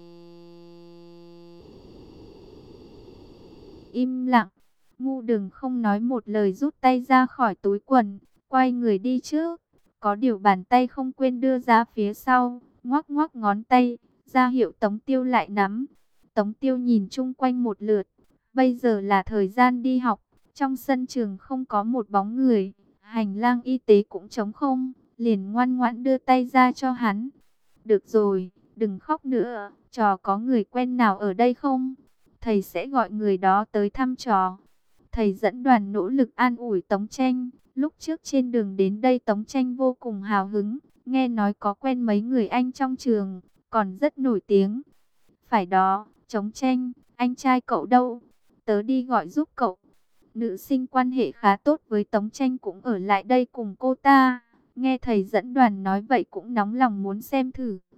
im lặng. Ngu Đường không nói một lời rút tay ra khỏi túi quần, quay người đi trước, có điều bàn tay không quên đưa ra phía sau, ngoắc ngoắc ngón tay, ra hiệu Tống Tiêu lại nắm. Tống Tiêu nhìn chung quanh một lượt, bây giờ là thời gian đi học, trong sân trường không có một bóng người, hành lang y tế cũng trống không, liền ngoan ngoãn đưa tay ra cho hắn. Được rồi, đừng khóc nữa, trò có người quen nào ở đây không? Thầy sẽ gọi người đó tới thăm trò. Thầy dẫn đoàn nỗ lực an ủi Tống Tranh. Lúc trước trên đường đến đây Tống Tranh vô cùng hào hứng, nghe nói có quen mấy người anh trong trường, còn rất nổi tiếng. Phải đó, Tống Tranh, anh trai cậu đâu? Tớ đi gọi giúp cậu. Nữ sinh quan hệ khá tốt với Tống Tranh cũng ở lại đây cùng cô ta. Nghe thầy dẫn đoàn nói vậy cũng nóng lòng muốn xem thử.